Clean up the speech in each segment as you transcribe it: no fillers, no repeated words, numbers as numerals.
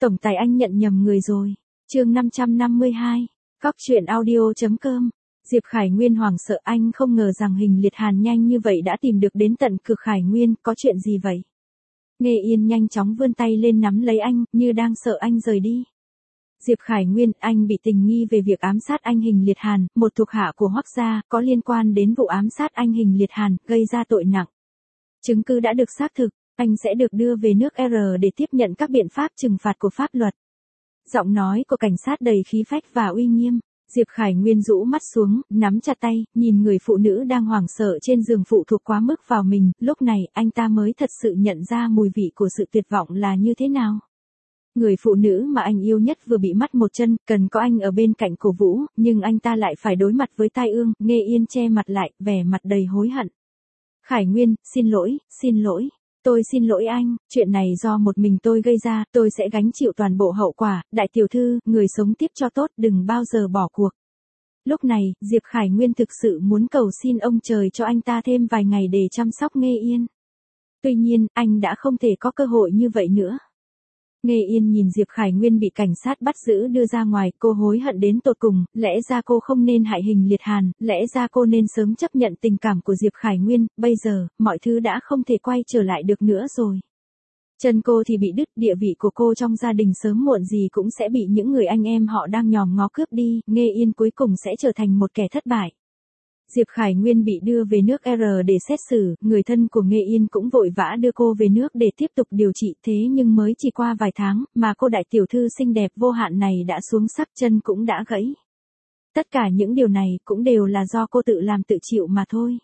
Tổng tài anh nhận nhầm người rồi. Chương 552. Cóc truyện audio.com. Diệp Khải Nguyên hoảng sợ, anh không ngờ rằng Hình Liệt Hàn nhanh như vậy đã tìm được đến tận cửa Khải Nguyên, có chuyện gì vậy? Nghe Yên nhanh chóng vươn tay lên nắm lấy anh, như đang sợ anh rời đi. Diệp Khải Nguyên, anh bị tình nghi về việc ám sát anh Hình Liệt Hàn, một thuộc hạ của Hoắc gia, có liên quan đến vụ ám sát anh Hình Liệt Hàn, gây ra tội nặng. Chứng cứ đã được xác thực, anh sẽ được đưa về nước R để tiếp nhận các biện pháp trừng phạt của pháp luật. Giọng nói của cảnh sát đầy khí phách và uy nghiêm. Diệp Khải Nguyên rũ mắt xuống, nắm chặt tay, nhìn người phụ nữ đang hoảng sợ trên giường phụ thuộc quá mức vào mình, lúc này anh ta mới thật sự nhận ra mùi vị của sự tuyệt vọng là như thế nào. Người phụ nữ mà anh yêu nhất vừa bị mất một chân, cần có anh ở bên cạnh cổ vũ, nhưng anh ta lại phải đối mặt với tai ương. Nghe Yên che mặt lại, vẻ mặt đầy hối hận. Khải Nguyên, xin lỗi. Tôi xin lỗi anh, chuyện này do một mình tôi gây ra, tôi sẽ gánh chịu toàn bộ hậu quả, đại tiểu thư, người sống tiếp cho tốt, đừng bao giờ bỏ cuộc. Lúc này, Diệp Khải Nguyên thực sự muốn cầu xin ông trời cho anh ta thêm vài ngày để chăm sóc Nghe Yên. Tuy nhiên, anh đã không thể có cơ hội như vậy nữa. Nghe Yên nhìn Diệp Khải Nguyên bị cảnh sát bắt giữ đưa ra ngoài, cô hối hận đến tột cùng, lẽ ra cô không nên hại Hình Liệt Hàn, lẽ ra cô nên sớm chấp nhận tình cảm của Diệp Khải Nguyên, bây giờ, mọi thứ đã không thể quay trở lại được nữa rồi. Chân cô thì bị đứt, địa vị của cô trong gia đình sớm muộn gì cũng sẽ bị những người anh em họ đang nhòm ngó cướp đi, Nghe Yên cuối cùng sẽ trở thành một kẻ thất bại. Diệp Khải Nguyên bị đưa về nước R để xét xử, người thân của Nghe Yên cũng vội vã đưa cô về nước để tiếp tục điều trị, thế nhưng mới chỉ qua vài tháng, mà cô đại tiểu thư xinh đẹp vô hạn này đã xuống sắc, chân cũng đã gãy. Tất cả những điều này cũng đều là do cô tự làm tự chịu mà thôi.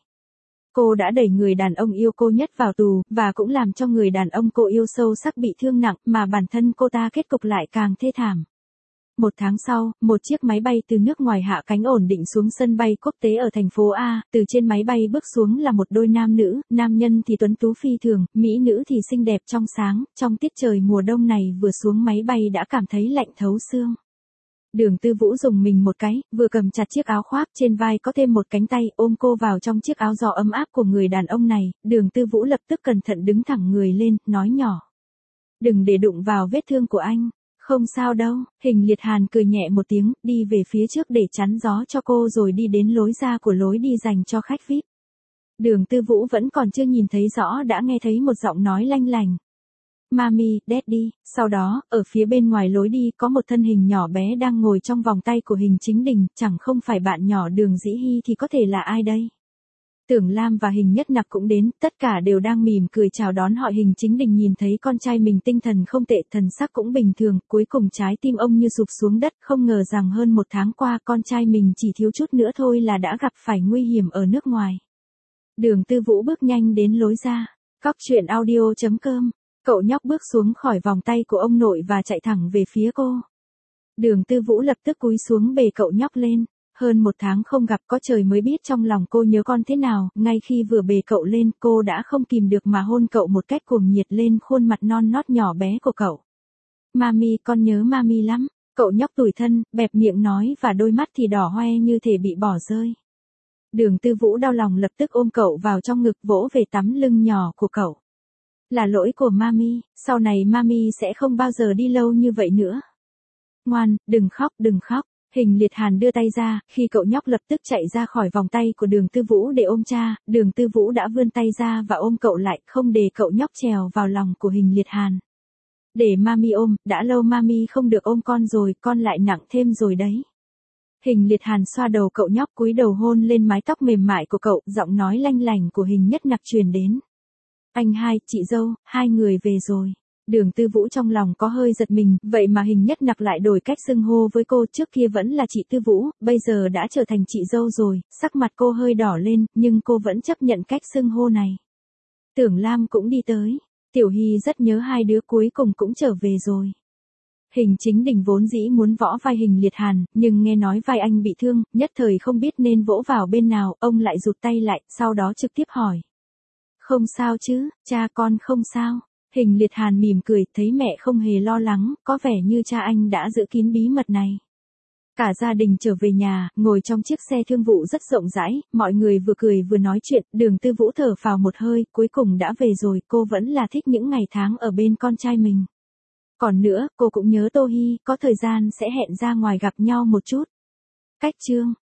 Cô đã đẩy người đàn ông yêu cô nhất vào tù, và cũng làm cho người đàn ông cô yêu sâu sắc bị thương nặng, mà bản thân cô ta kết cục lại càng thê thảm. Một tháng sau, một chiếc máy bay từ nước ngoài hạ cánh ổn định xuống sân bay quốc tế ở thành phố A, từ trên máy bay bước xuống là một đôi nam nữ, nam nhân thì tuấn tú phi thường, mỹ nữ thì xinh đẹp trong sáng, trong tiết trời mùa đông này vừa xuống máy bay đã cảm thấy lạnh thấu xương. Đường Tư Vũ dùng mình một cái, vừa cầm chặt chiếc áo khoác trên vai có thêm một cánh tay, ôm cô vào trong chiếc áo gió ấm áp của người đàn ông này, Đường Tư Vũ lập tức cẩn thận đứng thẳng người lên, nói nhỏ. Đừng để đụng vào vết thương của anh. Không sao đâu, Hình Liệt Hàn cười nhẹ một tiếng, đi về phía trước để chắn gió cho cô rồi đi đến lối ra của lối đi dành cho khách VIP. Đường Tư Vũ vẫn còn chưa nhìn thấy rõ đã nghe thấy một giọng nói lanh lành. Mami, Daddy, sau đó, ở phía bên ngoài lối đi có một thân hình nhỏ bé đang ngồi trong vòng tay của Hình Chính Đình, chẳng không phải bạn nhỏ Đường Dĩ Hy thì có thể là ai đây? Tưởng Lam và Hình Nhất Nặc cũng đến, tất cả đều đang mỉm cười chào đón họ. Hình Chính Đình nhìn thấy con trai mình tinh thần không tệ, thần sắc cũng bình thường, cuối cùng trái tim ông như sụp xuống đất, không ngờ rằng hơn một tháng qua con trai mình chỉ thiếu chút nữa thôi là đã gặp phải nguy hiểm ở nước ngoài. Đường Tư Vũ bước nhanh đến lối ra. Cóc truyện audio.com. Cậu nhóc bước xuống khỏi vòng tay của ông nội và chạy thẳng về phía cô. Đường Tư Vũ lập tức cúi xuống bế cậu nhóc lên. Hơn một tháng không gặp, có trời mới biết trong lòng cô nhớ con thế nào, ngay khi vừa bế cậu lên cô đã không kìm được mà hôn cậu một cách cuồng nhiệt lên khuôn mặt non nót nhỏ bé của cậu. Mami, con nhớ Mami lắm, cậu nhóc tủi thân, bẹp miệng nói và đôi mắt thì đỏ hoe như thể bị bỏ rơi. Đường Tư Vũ đau lòng lập tức ôm cậu vào trong ngực vỗ về tấm lưng nhỏ của cậu. Là lỗi của Mami, sau này Mami sẽ không bao giờ đi lâu như vậy nữa. Ngoan, đừng khóc. Hình Liệt Hàn đưa tay ra, khi cậu nhóc lập tức chạy ra khỏi vòng tay của Đường Tư Vũ để ôm cha, Đường Tư Vũ đã vươn tay ra và ôm cậu lại, không để cậu nhóc trèo vào lòng của Hình Liệt Hàn. Để Mami ôm, đã lâu Mami không được ôm con rồi, con lại nặng thêm rồi đấy. Hình Liệt Hàn xoa đầu cậu nhóc cúi đầu hôn lên mái tóc mềm mại của cậu, giọng nói lanh lành của Hình Nhất Nặc truyền đến. Anh hai, chị dâu, hai người về rồi. Đường Tư Vũ trong lòng có hơi giật mình, vậy mà Hình Nhất Nặc lại đổi cách xưng hô với cô, trước kia vẫn là chị Tư Vũ, bây giờ đã trở thành chị dâu rồi, sắc mặt cô hơi đỏ lên, nhưng cô vẫn chấp nhận cách xưng hô này. Tưởng Lam cũng đi tới, Tiểu Hy rất nhớ hai đứa cuối cùng cũng trở về rồi. Hình Chính Đình vốn dĩ muốn võ vai Hình Liệt Hàn, nhưng nghe nói vai anh bị thương, nhất thời không biết nên vỗ vào bên nào, ông lại rụt tay lại, sau đó trực tiếp hỏi. Không sao chứ, cha con không sao. Hình Liệt Hàn mỉm cười, thấy mẹ không hề lo lắng, có vẻ như cha anh đã giữ kín bí mật này. Cả gia đình trở về nhà, ngồi trong chiếc xe thương vụ rất rộng rãi, mọi người vừa cười vừa nói chuyện, Đường Tư Vũ thở phào một hơi, cuối cùng đã về rồi, cô vẫn là thích những ngày tháng ở bên con trai mình. Còn nữa, cô cũng nhớ Tô Hi, có thời gian sẽ hẹn ra ngoài gặp nhau một chút. Cách chương